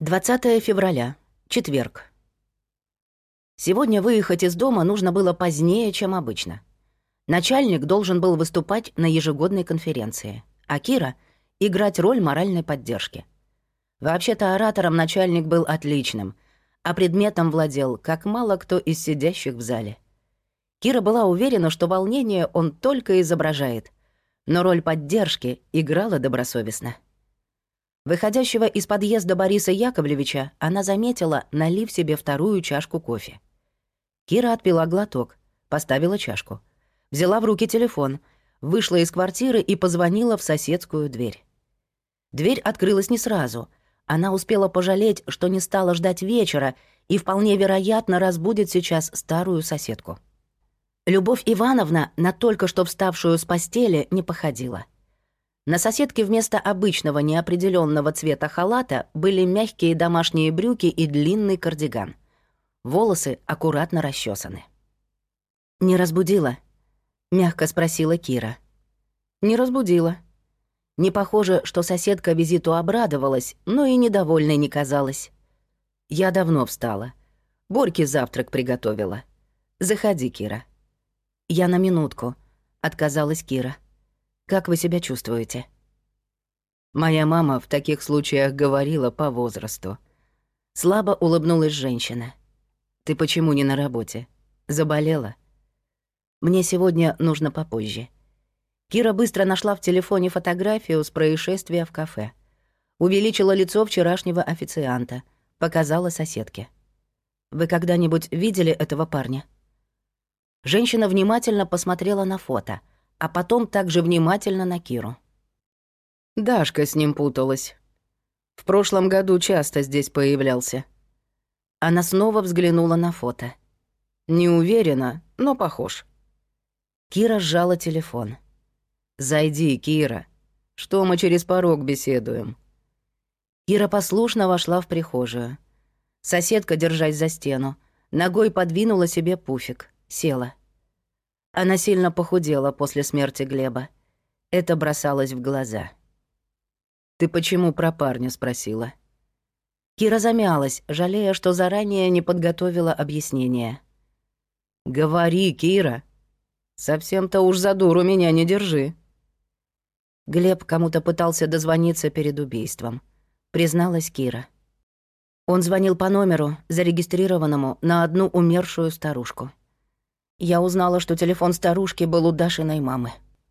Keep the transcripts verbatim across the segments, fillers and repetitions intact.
двадцатое февраля, четверг. Сегодня выехать из дома нужно было позднее, чем обычно. Начальник должен был выступать на ежегодной конференции, а Кира — играть роль моральной поддержки. Вообще-то оратором начальник был отличным, а предметом владел, как мало кто из сидящих в зале. Кира была уверена, что волнение он только изображает, но роль поддержки играла добросовестно. Выходящего из подъезда Бориса Яковлевича она заметила, налив себе вторую чашку кофе. Кира отпила глоток, поставила чашку, взяла в руки телефон, вышла из квартиры и позвонила в соседскую дверь. Дверь открылась не сразу. Она успела пожалеть, что не стала ждать вечера и вполне вероятно разбудит сейчас старую соседку. Любовь Ивановна на только что вставшую с постели не походила. На соседке вместо обычного неопределенного цвета халата были мягкие домашние брюки и длинный кардиган. Волосы аккуратно расчесаны. «Не разбудила?» — мягко спросила Кира. «Не разбудила». Не похоже, что соседка визиту обрадовалась, но и недовольной не казалась. «Я давно встала. Борьке завтрак приготовила. Заходи, Кира». «Я на минутку», — отказалась Кира. «Как вы себя чувствуете?» Моя мама в таких случаях говорила по возрасту. Слабо улыбнулась женщина. «Ты почему не на работе? Заболела?» «Мне сегодня нужно попозже». Кира быстро нашла в телефоне фотографию с происшествия в кафе. Увеличила лицо вчерашнего официанта. Показала соседке. «Вы когда-нибудь видели этого парня?» Женщина внимательно посмотрела на фото, а потом также внимательно на Киру. Дашка с ним путалась. В прошлом году часто здесь появлялся. Она снова взглянула на фото. Не уверена, но похож. Кира сжала телефон. «Зайди, Кира. Что мы через порог беседуем?» Кира послушно вошла в прихожую. Соседка, держась за стену, ногой подвинула себе пуфик, села. Она сильно похудела после смерти Глеба. Это бросалось в глаза. «Ты почему про парня?» — спросила. Кира замялась, жалея, что заранее не подготовила объяснение. «Говори, Кира. Совсем-то уж за дуру меня не держи». Глеб кому-то пытался дозвониться перед убийством, призналась Кира. Он звонил по номеру, зарегистрированному на одну умершую старушку. Я узнала, что телефон старушки был у Дашиной мамы.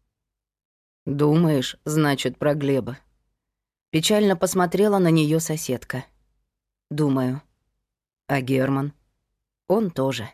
«Думаешь, значит, про Глеба?» Печально посмотрела на нее соседка. «Думаю». «А Герман?» «Он тоже».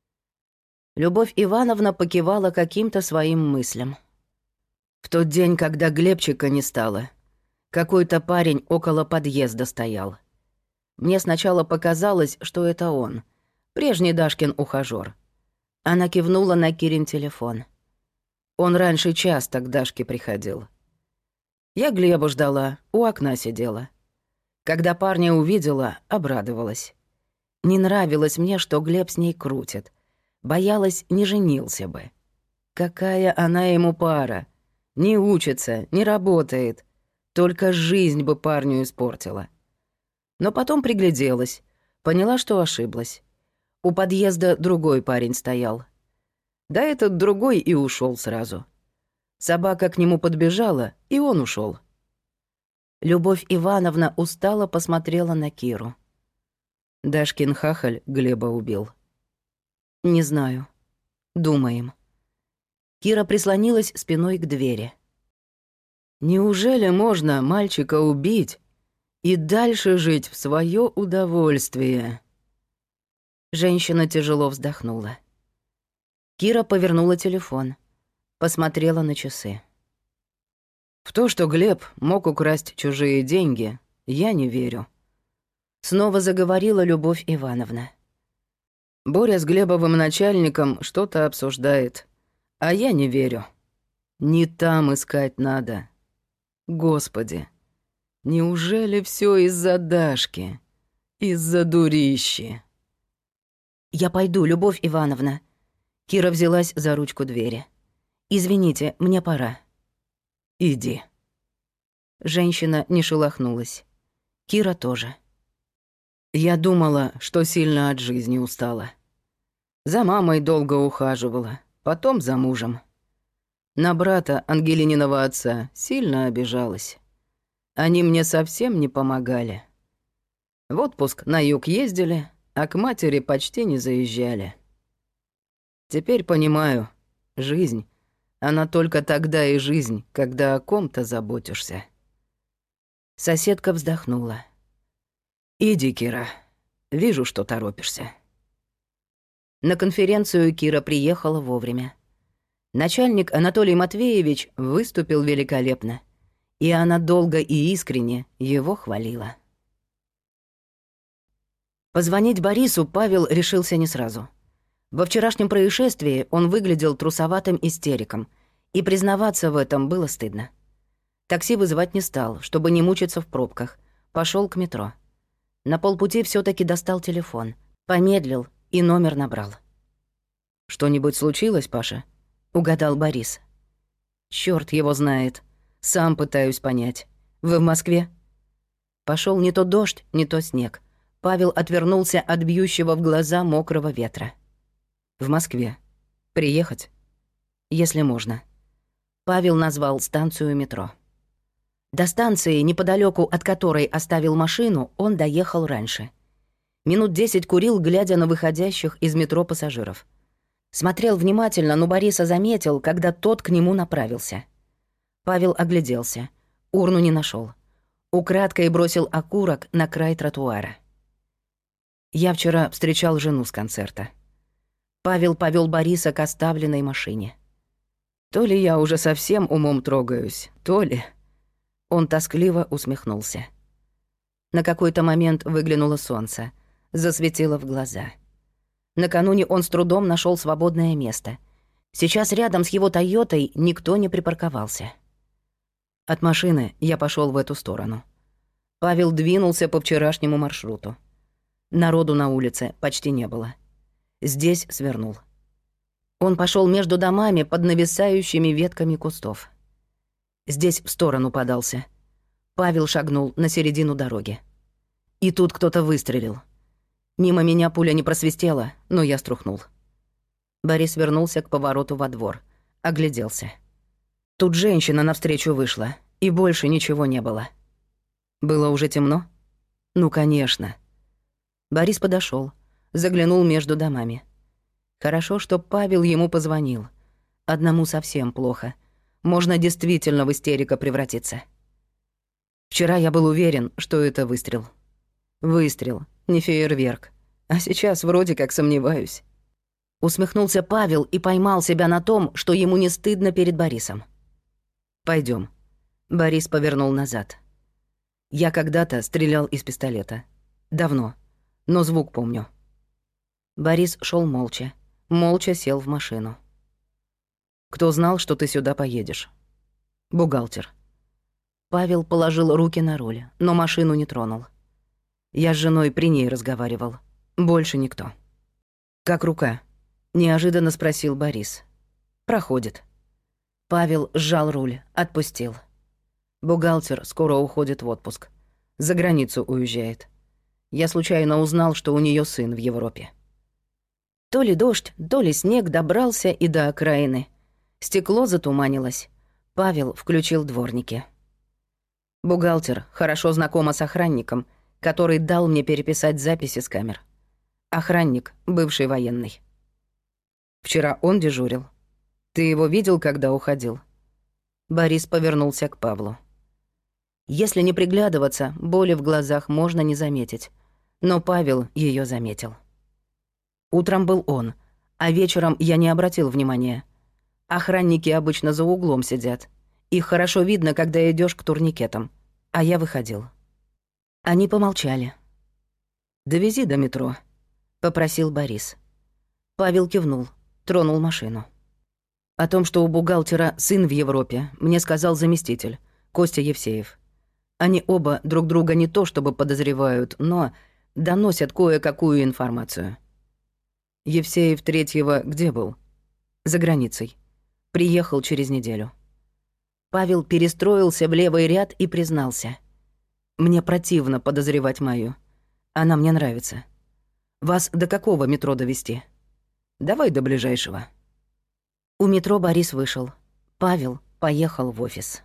Любовь Ивановна покивала каким-то своим мыслям. В тот день, когда Глебчика не стало, какой-то парень около подъезда стоял. Мне сначала показалось, что это он, прежний Дашкин ухажёр. Она кивнула на Кирин телефон. Он раньше часто к Дашке приходил. Я Глеба ждала, у окна сидела. Когда парня увидела, обрадовалась. Не нравилось мне, что Глеб с ней крутит. Боялась, не женился бы. Какая она ему пара. Не учится, не работает. Только жизнь бы парню испортила. Но потом пригляделась, поняла, что ошиблась. У подъезда другой парень стоял. Да этот другой и ушел сразу. Собака к нему подбежала, и он ушел. Любовь Ивановна устало посмотрела на Киру. Дашкин хахаль Глеба убил. Не знаю. Думаем. Кира прислонилась спиной к двери. Неужели можно мальчика убить и дальше жить в свое удовольствие? Женщина тяжело вздохнула. Кира повернула телефон, посмотрела на часы. В то, что Глеб мог украсть чужие деньги, я не верю. Снова заговорила Любовь Ивановна. Боря с Глебовым начальником что-то обсуждает, а я не верю. Не там искать надо. Господи, неужели все из-за Дашки? Из-за дурищи? Я пойду, Любовь Ивановна. Кира взялась за ручку двери. Извините, мне пора. Иди. Женщина не шелохнулась. Кира тоже. Я думала, что сильно от жизни устала. За мамой долго ухаживала, потом за мужем. На брата Ангелининого отца сильно обижалась. Они мне совсем не помогали. В отпуск на юг ездили, а к матери почти не заезжали. Теперь понимаю, жизнь, она только тогда и жизнь, когда о ком-то заботишься. Соседка вздохнула. «Иди, Кира, вижу, что торопишься». На конференцию Кира приехала вовремя. Начальник Анатолий Матвеевич выступил великолепно, и она долго и искренне его хвалила. Позвонить Борису Павел решился не сразу. Во вчерашнем происшествии он выглядел трусоватым истериком, и признаваться в этом было стыдно. Такси вызывать не стал, чтобы не мучиться в пробках. Пошел к метро. На полпути все таки достал телефон, помедлил и номер набрал. «Что-нибудь случилось, Паша?» — угадал Борис. «Чёрт его знает. Сам пытаюсь понять. Вы в Москве?» Пошел не то дождь, не то снег. Павел отвернулся от бьющего в глаза мокрого ветра. «В Москве. Приехать?» «Если можно». Павел назвал станцию метро. До станции, неподалеку от которой оставил машину, он доехал раньше. Минут десять курил, глядя на выходящих из метро пассажиров. Смотрел внимательно, но Бориса заметил, когда тот к нему направился. Павел огляделся. Урну не нашел. Украдкой бросил окурок на край тротуара. «Я вчера встречал жену с концерта». Павел повел Бориса к оставленной машине. «То ли я уже совсем умом трогаюсь, то ли...» Он тоскливо усмехнулся. На какой-то момент выглянуло солнце, засветило в глаза. Накануне он с трудом нашел свободное место. Сейчас рядом с его «Тойотой» никто не припарковался. От машины я пошел в эту сторону. Павел двинулся по вчерашнему маршруту. Народу на улице почти не было. Здесь свернул. Он пошел между домами под нависающими ветками кустов. Здесь в сторону подался. Павел шагнул на середину дороги. И тут кто-то выстрелил. Мимо меня пуля не просвистела, но я струхнул. Борис вернулся к повороту во двор. Огляделся. Тут женщина навстречу вышла, и больше ничего не было. Было уже темно? Ну, конечно. Борис подошел, заглянул между домами. Хорошо, что Павел ему позвонил. Одному совсем плохо. Можно действительно в истерика превратиться. Вчера я был уверен, что это выстрел. Выстрел, не фейерверк. А сейчас вроде как сомневаюсь. Усмехнулся Павел и поймал себя на том, что ему не стыдно перед Борисом. Пойдем. Борис повернул назад. Я когда-то стрелял из пистолета. Давно. Но звук помню. Борис шел молча. Молча сел в машину. «Кто знал, что ты сюда поедешь?» «Бухгалтер». Павел положил руки на руль, но машину не тронул. Я с женой при ней разговаривал. Больше никто. «Как рука?» — неожиданно спросил Борис. «Проходит». Павел сжал руль, отпустил. Бухгалтер скоро уходит в отпуск. За границу уезжает. Я случайно узнал, что у нее сын в Европе. То ли дождь, то ли снег добрался и до окраины. Стекло затуманилось. Павел включил дворники. Бухгалтер хорошо знакома с охранником, который дал мне переписать записи с камер. Охранник, бывший военный. Вчера он дежурил. Ты его видел, когда уходил? Борис повернулся к Павлу. Если не приглядываться, боли в глазах можно не заметить. Но Павел ее заметил. Утром был он, а вечером я не обратил внимания. Охранники обычно за углом сидят. Их хорошо видно, когда идешь к турникетам. А я выходил. Они помолчали. «Довези до метро», — попросил Борис. Павел кивнул, тронул машину. О том, что у бухгалтера сын в Европе, мне сказал заместитель, Костя Евсеев. Они оба друг друга не то чтобы подозревают, но доносят кое-какую информацию. Евсеев третьего где был? За границей. Приехал через неделю. Павел перестроился в левый ряд и признался. Мне противно подозревать Майю. Она мне нравится. Вас до какого метро довести? Давай до ближайшего. У метро Борис вышел. Павел поехал в офис.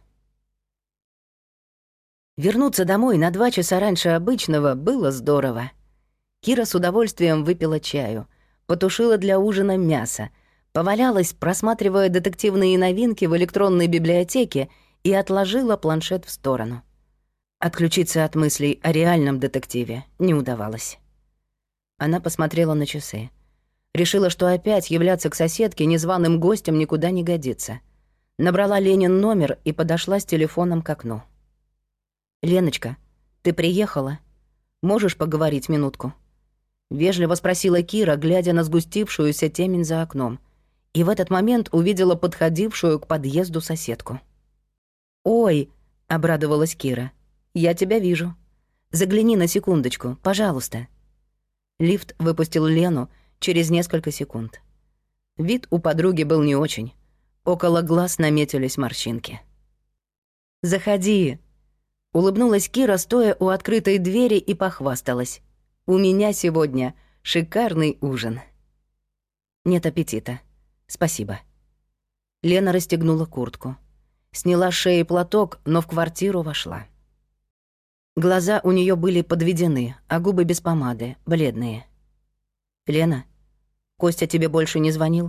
Вернуться домой на два часа раньше обычного было здорово. Кира с удовольствием выпила чаю, потушила для ужина мясо, повалялась, просматривая детективные новинки в электронной библиотеке, и отложила планшет в сторону. Отключиться от мыслей о реальном детективе не удавалось. Она посмотрела на часы. Решила, что опять являться к соседке незваным гостем никуда не годится. Набрала Ленин номер и подошла с телефоном к окну. «Леночка, ты приехала? Можешь поговорить минутку?» Вежливо спросила Кира, глядя на сгустившуюся темень за окном. И в этот момент увидела подходившую к подъезду соседку. «Ой!» — обрадовалась Кира. «Я тебя вижу. Загляни на секундочку, пожалуйста». Лифт выпустил Лену через несколько секунд. Вид у подруги был не очень. Около глаз наметились морщинки. «Заходи!» — улыбнулась Кира, стоя у открытой двери, и похвасталась. «У меня сегодня шикарный ужин». «Нет аппетита. Спасибо». Лена расстегнула куртку. Сняла с шеи платок, но в квартиру вошла. Глаза у нее были подведены, а губы без помады, бледные. «Лена, Костя тебе больше не звонил?»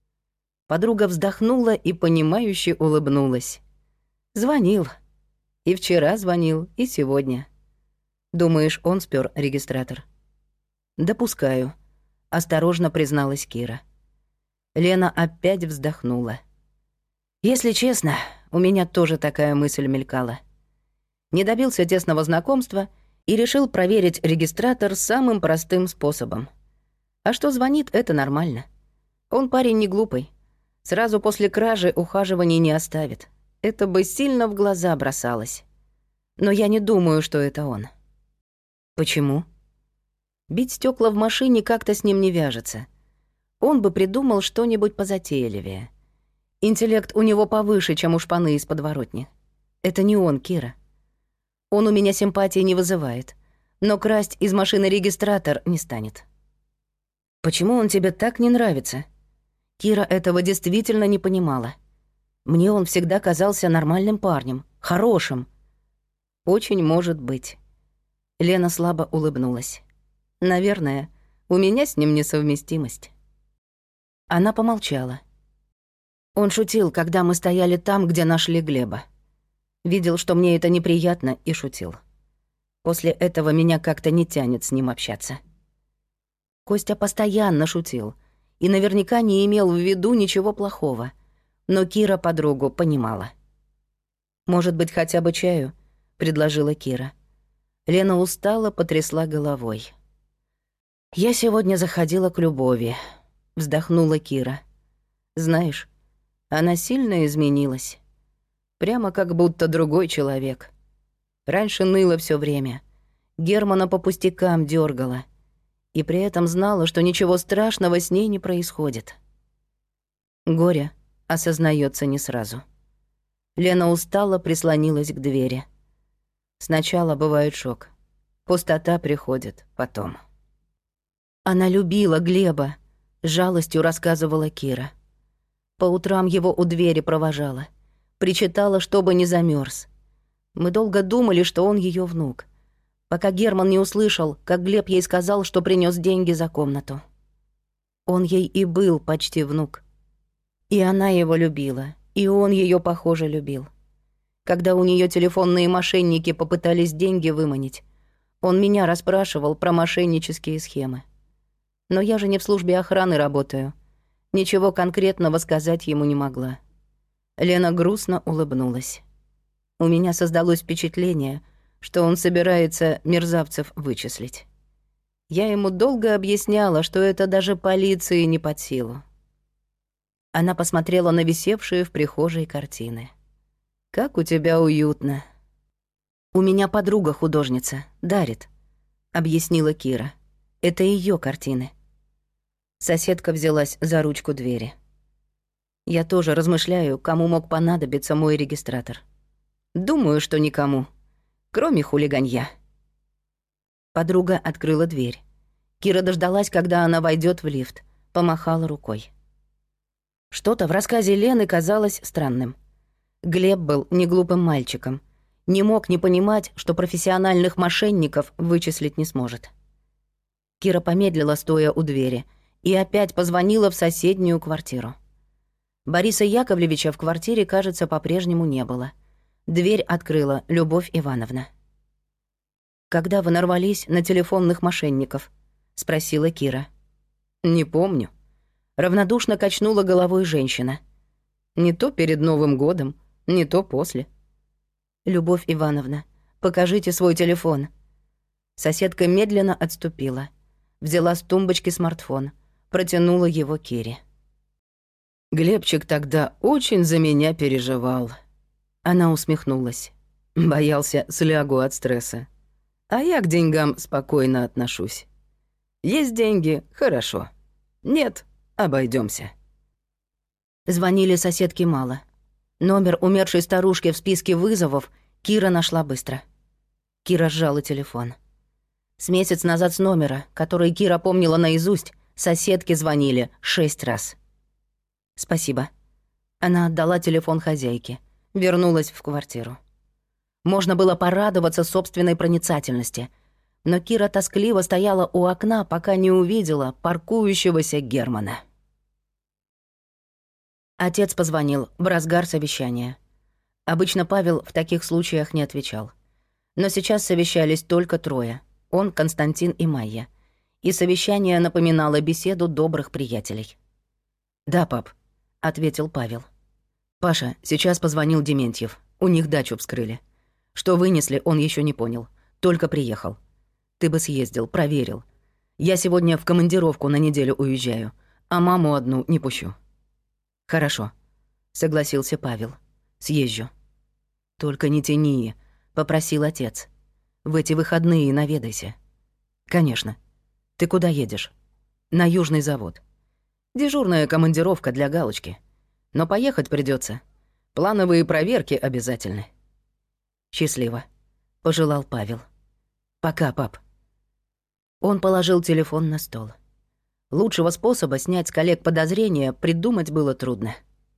Подруга вздохнула и понимающе улыбнулась. «Звонил. И вчера звонил, и сегодня. Думаешь, он спер регистратор?» «Допускаю», — осторожно призналась Кира. Лена опять вздохнула. «Если честно, у меня тоже такая мысль мелькала. Не добился тесного знакомства и решил проверить регистратор самым простым способом. А что звонит, это нормально. Он парень не глупый. Сразу после кражи ухаживаний не оставит. Это бы сильно в глаза бросалось. Но я не думаю, что это он». «Почему?» Бить стекла в машине как-то с ним не вяжется. Он бы придумал что-нибудь позатейливее. Интеллект у него повыше, чем у шпаны из подворотни. Это не он, Кира. Он у меня симпатии не вызывает, но красть из машины регистратор не станет. «Почему он тебе так не нравится?» Кира этого действительно не понимала. Мне он всегда казался нормальным парнем, хорошим. «Очень может быть». Лена слабо улыбнулась. «Наверное, у меня с ним несовместимость». Она помолчала. Он шутил, когда мы стояли там, где нашли Глеба. Видел, что мне это неприятно, и шутил. После этого меня как-то не тянет с ним общаться. Костя постоянно шутил и наверняка не имел в виду ничего плохого, но Кира подругу понимала. «Может быть, хотя бы чаю?» — предложила Кира. Лена устало потрясла головой. «Я сегодня заходила к Любови», — вздохнула Кира. «Знаешь, она сильно изменилась. Прямо как будто другой человек. Раньше ныла все время. Германа по пустякам дергала. И при этом знала, что ничего страшного с ней не происходит. Горе осознается не сразу. Лена устало прислонилась к двери. Сначала бывает шок. Пустота приходит потом. Она любила Глеба, с жалостью рассказывала Кира. По утрам его у двери провожала. Причитала, чтобы не замерз. Мы долго думали, что он ее внук, пока Герман не услышал, как Глеб ей сказал, что принес деньги за комнату. Он ей и был почти внук. И она его любила, и он ее, похоже, любил. Когда у нее телефонные мошенники попытались деньги выманить, он меня расспрашивал про мошеннические схемы. Но я же не в службе охраны работаю. Ничего конкретного сказать ему не могла. Лена грустно улыбнулась. У меня создалось впечатление, что он собирается мерзавцев вычислить. Я ему долго объясняла, что это даже полиции не под силу. Она посмотрела на висевшие в прихожей картины. «Как у тебя уютно». «У меня подруга художница, дарит», — объяснила Кира. «Это ее картины». Соседка взялась за ручку двери. Я тоже размышляю, кому мог понадобиться мой регистратор. Думаю, что никому, кроме хулиганья. Подруга открыла дверь. Кира дождалась, когда она войдет в лифт, помахала рукой. Что-то в рассказе Лены казалось странным. Глеб был неглупым мальчиком, не мог не понимать, что профессиональных мошенников вычислить не сможет. Кира помедлила, стоя у двери, и опять позвонила в соседнюю квартиру. Бориса Яковлевича в квартире, кажется, по-прежнему не было. Дверь открыла Любовь Ивановна. «Когда вы нарвались на телефонных мошенников?» — спросила Кира. «Не помню». Равнодушно качнула головой женщина. «Не то перед Новым годом, не то после». «Любовь Ивановна, покажите свой телефон». Соседка медленно отступила. Взяла с тумбочки смартфон, протянула его Кире. «Глебчик тогда очень за меня переживал». Она усмехнулась. Боялся, слягу от стресса. А я к деньгам спокойно отношусь. Есть деньги — хорошо. Нет — обойдемся. Звонили соседки мало. Номер умершей старушки в списке вызовов Кира нашла быстро. Кира сжала телефон. С месяц назад с номера, который Кира помнила наизусть, соседки звонили шесть раз. «Спасибо». Она отдала телефон хозяйке, вернулась в квартиру. Можно было порадоваться собственной проницательности, но Кира тоскливо стояла у окна, пока не увидела паркующегося Германа. Отец позвонил в разгар совещания. Обычно Павел в таких случаях не отвечал. Но сейчас совещались только трое. Он, Константин и Майя. И совещание напоминало беседу добрых приятелей. «Да, пап», — ответил Павел. «Паша, сейчас позвонил Дементьев. У них дачу вскрыли. Что вынесли, он еще не понял. Только приехал. Ты бы съездил, проверил. Я сегодня в командировку на неделю уезжаю, а маму одну не пущу». «Хорошо», — согласился Павел. «Съезжу». «Только не тяни», — попросил отец. «В эти выходные наведайся». «Конечно. Ты куда едешь?» «На Южный завод. Дежурная командировка для галочки. Но поехать придется. Плановые проверки обязательны». «Счастливо», — пожелал Павел. «Пока, пап». Он положил телефон на стол. Лучшего способа снять с коллег подозрения придумать было трудно.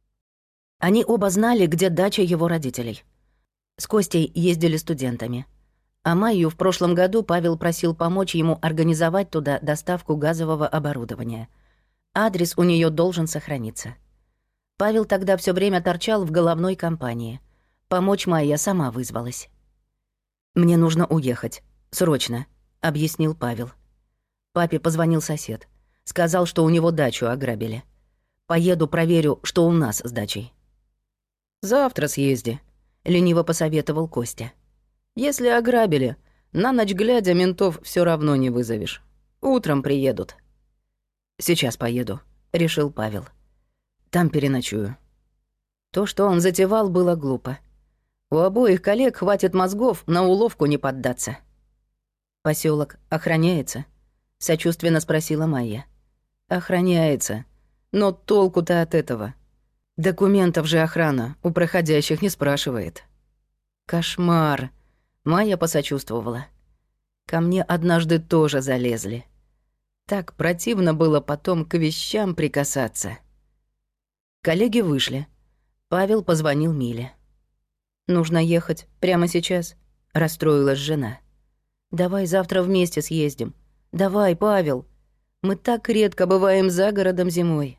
Они оба знали, где дача его родителей. С Костей ездили студентами. А Майю в прошлом году Павел просил помочь ему организовать туда доставку газового оборудования. Адрес у нее должен сохраниться. Павел тогда все время торчал в головной компании. Помочь Майя сама вызвалась. «Мне нужно уехать. Срочно», — объяснил Павел. Папе позвонил сосед. Сказал, что у него дачу ограбили. «Поеду, проверю, что у нас с дачей». «Завтра съезди», — лениво посоветовал Костя. «Если ограбили, на ночь глядя ментов все равно не вызовешь. Утром приедут». «Сейчас поеду», — решил Павел. «Там переночую». То, что он затевал, было глупо. У обоих коллег хватит мозгов на уловку не поддаться. «Посёлок охраняется?» — сочувственно спросила Майя. «Охраняется. Но толку-то от этого. Документов же охрана у проходящих не спрашивает». «Кошмар!» — Майя посочувствовала. «Ко мне однажды тоже залезли. Так противно было потом к вещам прикасаться». Коллеги вышли. Павел позвонил Миле. «Нужно ехать прямо сейчас», — расстроилась жена. «Давай завтра вместе съездим. Давай, Павел. Мы так редко бываем за городом зимой».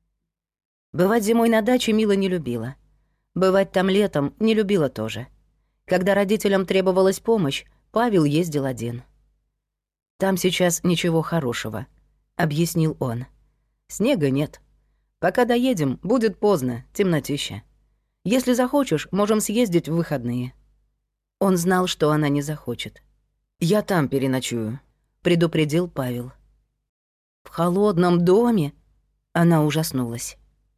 Бывать зимой на даче Мила не любила. Бывать там летом не любила тоже. Когда родителям требовалась помощь, Павел ездил один. «Там сейчас ничего хорошего», — объяснил он. «Снега нет. Пока доедем, будет поздно, темнотища. Если захочешь, можем съездить в выходные». Он знал, что она не захочет. «Я там переночую», — предупредил Павел. «В холодном доме?» — она ужаснулась.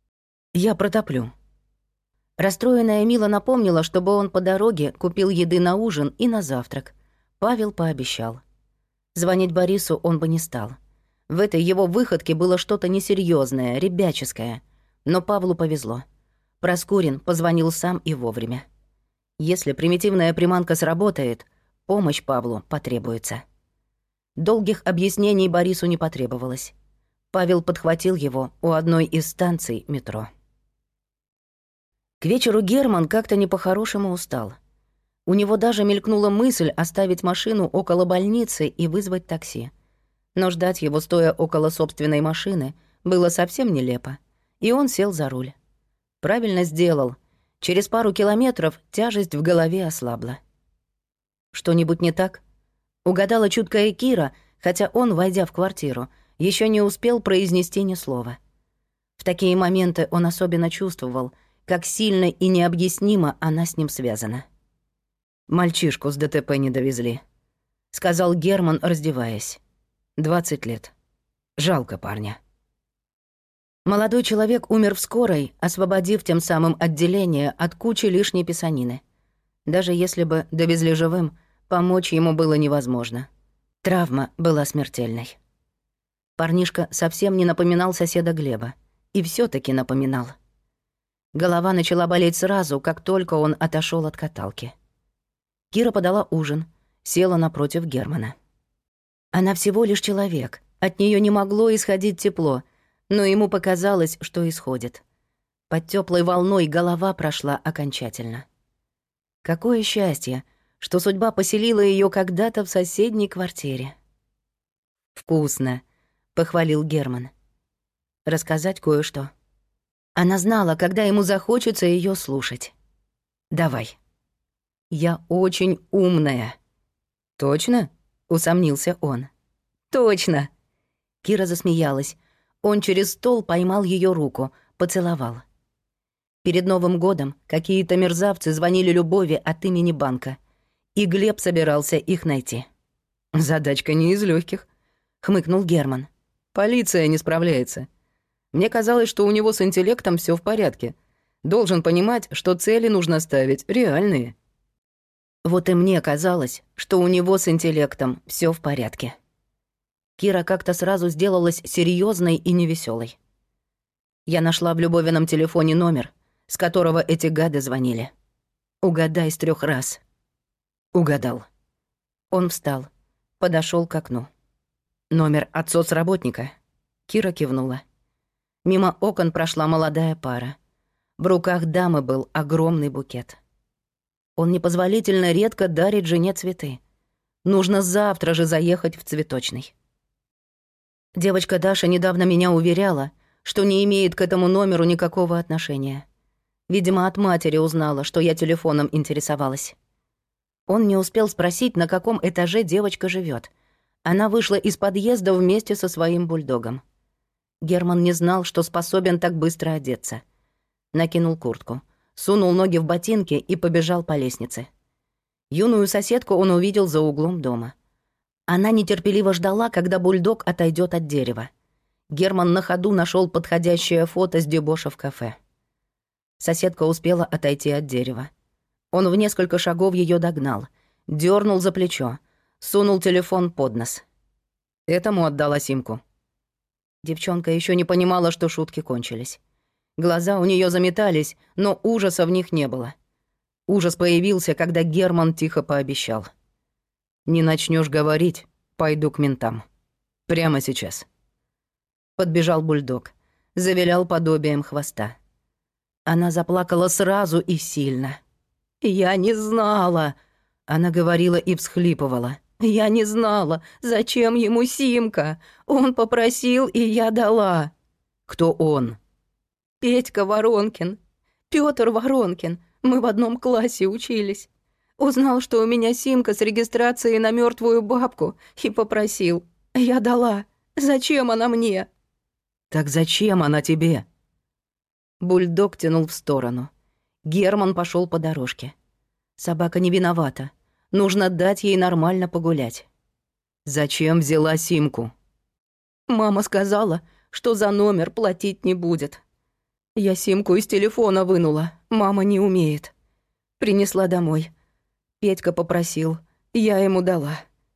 «Я протоплю». Расстроенная Мила напомнила, чтобы он по дороге купил еды на ужин и на завтрак. Павел пообещал. Звонить Борису он бы не стал. В этой его выходке было что-то несерьёзное, ребяческое. Но Павлу повезло. Проскурин позвонил сам и вовремя. Если примитивная приманка сработает, помощь Павлу потребуется. Долгих объяснений Борису не потребовалось. Павел подхватил его у одной из станций метро. К вечеру Герман как-то не по-хорошему устал. У него даже мелькнула мысль оставить машину около больницы и вызвать такси. Но ждать его, стоя около собственной машины, было совсем нелепо, и он сел за руль. Правильно сделал. Через пару километров тяжесть в голове ослабла. Что-нибудь не так? Угадала чуткая Кира, хотя он, войдя в квартиру, еще не успел произнести ни слова. В такие моменты он особенно чувствовал, как сильно и необъяснимо она с ним связана. «Мальчишку с ДТП не довезли», — сказал Герман, раздеваясь. «Двадцать лет. Жалко парня». Молодой человек умер в скорой, освободив тем самым отделение от кучи лишней писанины. Даже если бы довезли живым, помочь ему было невозможно. Травма была смертельной. Парнишка совсем не напоминал соседа Глеба. И все таки напоминал. Голова начала болеть сразу, как только он отошел от каталки. Кира подала ужин, села напротив Германа. Она всего лишь человек, от нее не могло исходить тепло, но ему показалось, что исходит. Под теплой волной голова прошла окончательно. Какое счастье, что судьба поселила ее когда-то в соседней квартире. «Вкусно», — похвалил Герман. «Рассказать кое-что». Она знала, когда ему захочется ее слушать. «Давай». «Я очень умная». «Точно?» — усомнился он. «Точно!» Кира засмеялась. Он через стол поймал ее руку, поцеловал. Перед Новым годом какие-то мерзавцы звонили Любови от имени банка, и Глеб собирался их найти. «Задачка не из легких, хмыкнул Герман. «Полиция не справляется. Мне казалось, что у него с интеллектом все в порядке. Должен понимать, что цели нужно ставить реальные». Вот и мне казалось, что у него с интеллектом все в порядке. Кира как-то сразу сделалась серьезной и невеселой. Я нашла в Любовином телефоне номер, с которого эти гады звонили. Угадай с трех раз. Угадал. Он встал, подошел к окну. Номер от соцработника. Кира кивнула. Мимо окон прошла молодая пара. В руках дамы был огромный букет. Он непозволительно редко дарит жене цветы. Нужно завтра же заехать в цветочный. Девочка Даша недавно меня уверяла, что не имеет к этому номеру никакого отношения. Видимо, от матери узнала, что я телефоном интересовалась. Он не успел спросить, на каком этаже девочка живет. Она вышла из подъезда вместе со своим бульдогом. Герман не знал, что способен так быстро одеться. Накинул куртку, сунул ноги в ботинки и побежал по лестнице. Юную соседку он увидел за углом дома. Она нетерпеливо ждала, когда бульдог отойдет от дерева. Герман на ходу нашел подходящее фото с дебоша в кафе. Соседка успела отойти от дерева. Он в несколько шагов ее догнал, дернул за плечо, сунул телефон под нос. Этому отдала симку. Девчонка еще не понимала, что шутки кончились. Глаза у нее заметались, но ужаса в них не было. Ужас появился, когда Герман тихо пообещал: «Не начнешь говорить, пойду к ментам. Прямо сейчас». Подбежал бульдог, завилял подобием хвоста. Она заплакала сразу и сильно. «Я не знала», — она говорила и всхлипывала. «Я не знала, зачем ему симка. Он попросил, и я дала». «Кто он?» «Петька Воронкин. Пётр Воронкин. Мы в одном классе учились. Узнал, что у меня симка с регистрацией на мертвую бабку, и попросил. Я дала. Зачем она мне?» «Так зачем она тебе?» Бульдог тянул в сторону. Герман пошел по дорожке. Собака не виновата. Нужно дать ей нормально погулять. «Зачем взяла симку?» «Мама сказала, что за номер платить не будет. Я симку из телефона вынула, мама не умеет. Принесла домой. Петька попросил, я ему дала».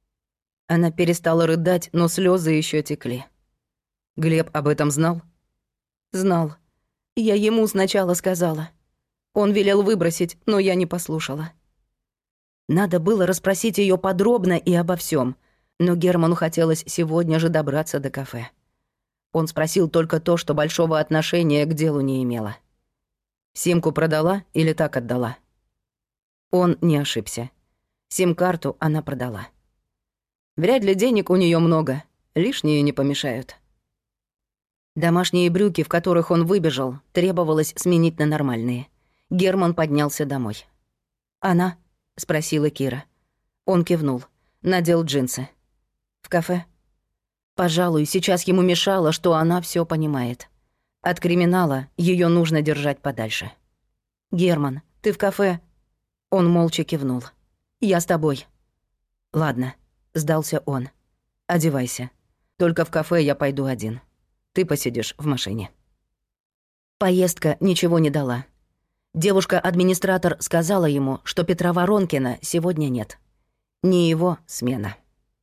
Она перестала рыдать, но слезы еще текли. «Глеб об этом знал?» «Знал. Я ему сначала сказала. Он велел выбросить, но я не послушала». Надо было расспросить ее подробно и обо всем, Но Герману хотелось сегодня же добраться до кафе. Он спросил только то, что большого отношения к делу не имело. «Симку продала или так отдала?» Он не ошибся. Сим-карту она продала. Вряд ли денег у нее много, лишние не помешают. Домашние брюки, в которых он выбежал, требовалось сменить на нормальные. Герман поднялся домой. «Она?» — спросила Кира. Он кивнул, надел джинсы. «В кафе?» Пожалуй, сейчас ему мешало, что она все понимает. От криминала ее нужно держать подальше. «Герман, ты в кафе?» Он молча кивнул. «Я с тобой». «Ладно», — сдался он. «Одевайся. Только в кафе я пойду один. Ты посидишь в машине». Поездка ничего не дала. Девушка-администратор сказала ему, что Петра Воронкина сегодня нет. Не его смена.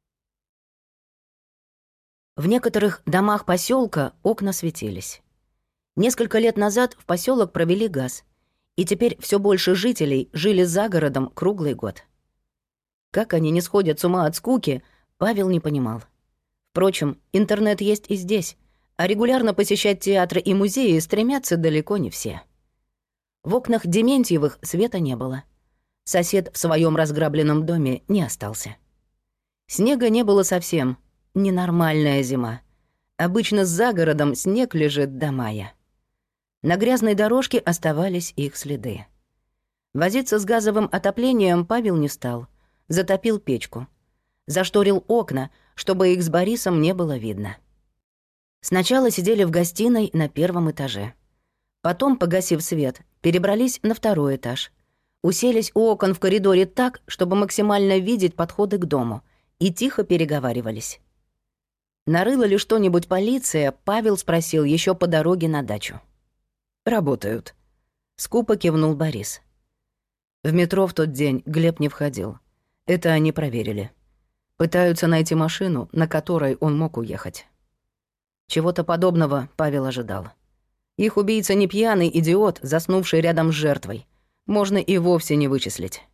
В некоторых домах поселка окна светились. Несколько лет назад в поселок провели газ, и теперь все больше жителей жили за городом круглый год. Как они не сходят с ума от скуки, Павел не понимал. Впрочем, интернет есть и здесь, а регулярно посещать театры и музеи стремятся далеко не все. В окнах Дементьевых света не было. Сосед в своем разграбленном доме не остался. Снега не было совсем. Ненормальная зима. Обычно за городом снег лежит до мая. На грязной дорожке оставались их следы. Возиться с газовым отоплением Павел не стал. Затопил печку. Зашторил окна, чтобы их с Борисом не было видно. Сначала сидели в гостиной на первом этаже. Потом, погасив свет, перебрались на второй этаж. Уселись у окон в коридоре так, чтобы максимально видеть подходы к дому, и тихо переговаривались. Нарыла ли что-нибудь полиция, Павел спросил еще по дороге на дачу. «Работают», — скупо кивнул Борис. В метро в тот день Глеб не входил. Это они проверили. Пытаются найти машину, на которой он мог уехать. Чего-то подобного Павел ожидал. Их убийца не пьяный идиот, заснувший рядом с жертвой. Можно и вовсе не вычислить.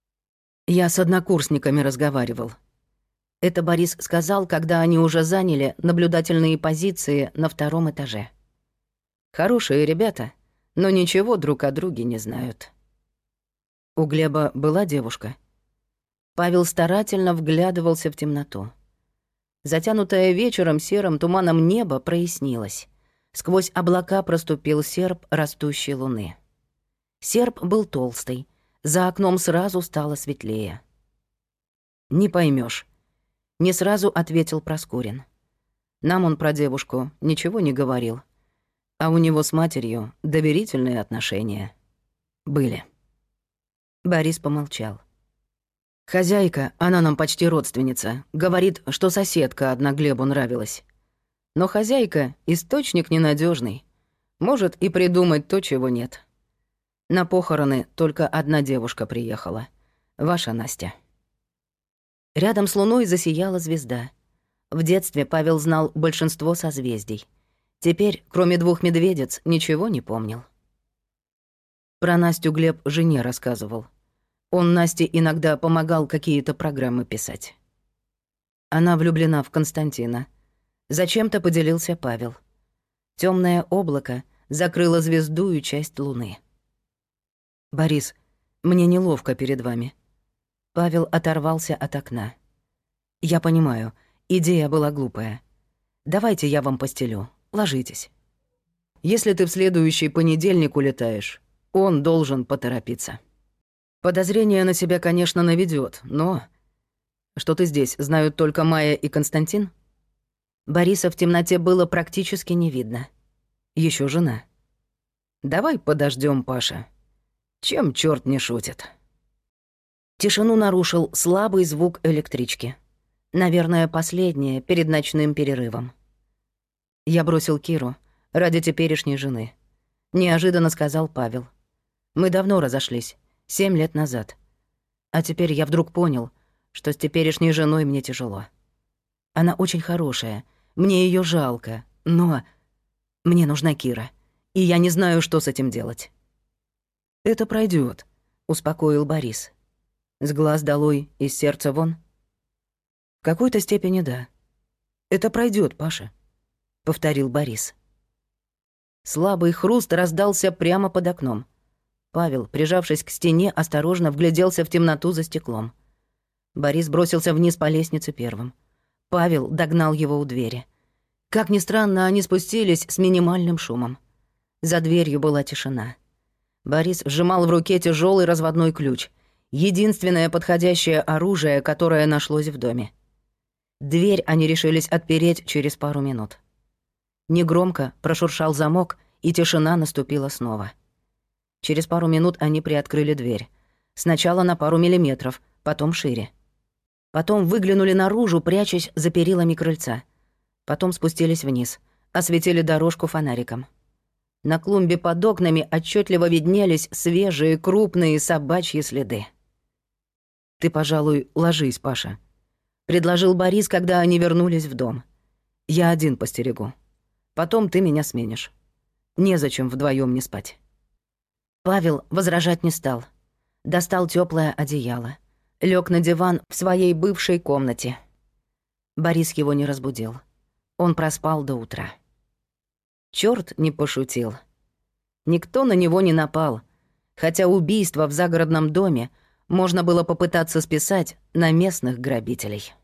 Я с однокурсниками разговаривал. Это Борис сказал, когда они уже заняли наблюдательные позиции на втором этаже. Хорошие ребята, но ничего друг о друге не знают. У Глеба была девушка. Павел старательно вглядывался в темноту. Затянутое вечером серым туманом небо прояснилось. Сквозь облака проступил серп растущей луны. Серп был толстый, за окном сразу стало светлее. «Не поймешь, не сразу ответил Проскурин. Нам он про девушку ничего не говорил, а у него с матерью доверительные отношения. Были. Борис помолчал. Хозяйка, она нам почти родственница, говорит, что соседка одна Глебу нравилась. Но хозяйка — источник ненадежный, может и придумать то, чего нет. На похороны только одна девушка приехала, ваша Настя. Рядом с луной засияла звезда. В детстве Павел знал большинство созвездий. Теперь, кроме двух медведиц, ничего не помнил. Про Настю Глеб жене рассказывал. Он Насте иногда помогал какие-то программы писать. Она влюблена в Константина. Зачем-то поделился Павел. Темное облако закрыло звезду и часть луны. «Борис, мне неловко перед вами». Павел оторвался от окна. «Я понимаю, идея была глупая. Давайте я вам постелю. Ложитесь. Если ты в следующий понедельник улетаешь, он должен поторопиться. Подозрение на себя, конечно, наведет, но... Что ты здесь, знают только Майя и Константин?» Бориса в темноте было практически не видно. Еще жена. «Давай подождем, Паша. Чем черт не шутит?» Тишину нарушил слабый звук электрички. Наверное, последнее перед ночным перерывом. «Я бросил Киру ради теперешней жены», — неожиданно сказал Павел. «Мы давно разошлись, семь лет назад. А теперь я вдруг понял, что с теперешней женой мне тяжело. Она очень хорошая, мне ее жалко, но мне нужна Кира, и я не знаю, что с этим делать». «Это пройдет, успокоил Борис. «С глаз долой, из сердца вон». какой-то степени да. Это пройдет, Паша», — повторил Борис. Слабый хруст раздался прямо под окном. Павел, прижавшись к стене, осторожно вгляделся в темноту за стеклом. Борис бросился вниз по лестнице первым. Павел догнал его у двери. Как ни странно, они спустились с минимальным шумом. За дверью была тишина. Борис сжимал в руке тяжелый разводной ключ. Единственное подходящее оружие, которое нашлось в доме. Дверь они решились отпереть через пару минут. Негромко прошуршал замок, и тишина наступила снова. Через пару минут они приоткрыли дверь. Сначала на пару миллиметров, потом шире. Потом выглянули наружу, прячась за перилами крыльца. Потом спустились вниз, осветили дорожку фонариком. На клумбе под окнами отчетливо виднелись свежие, крупные собачьи следы. «Ты, пожалуй, ложись, Паша», — предложил Борис, когда они вернулись в дом. «Я один постерегу. Потом ты меня сменишь. Незачем вдвоем не спать». Павел возражать не стал. Достал теплое одеяло. Лег на диван в своей бывшей комнате. Борис его не разбудил. Он проспал до утра. Чёрт не пошутил. Никто на него не напал, хотя убийство в загородном доме можно было попытаться списать на местных грабителей.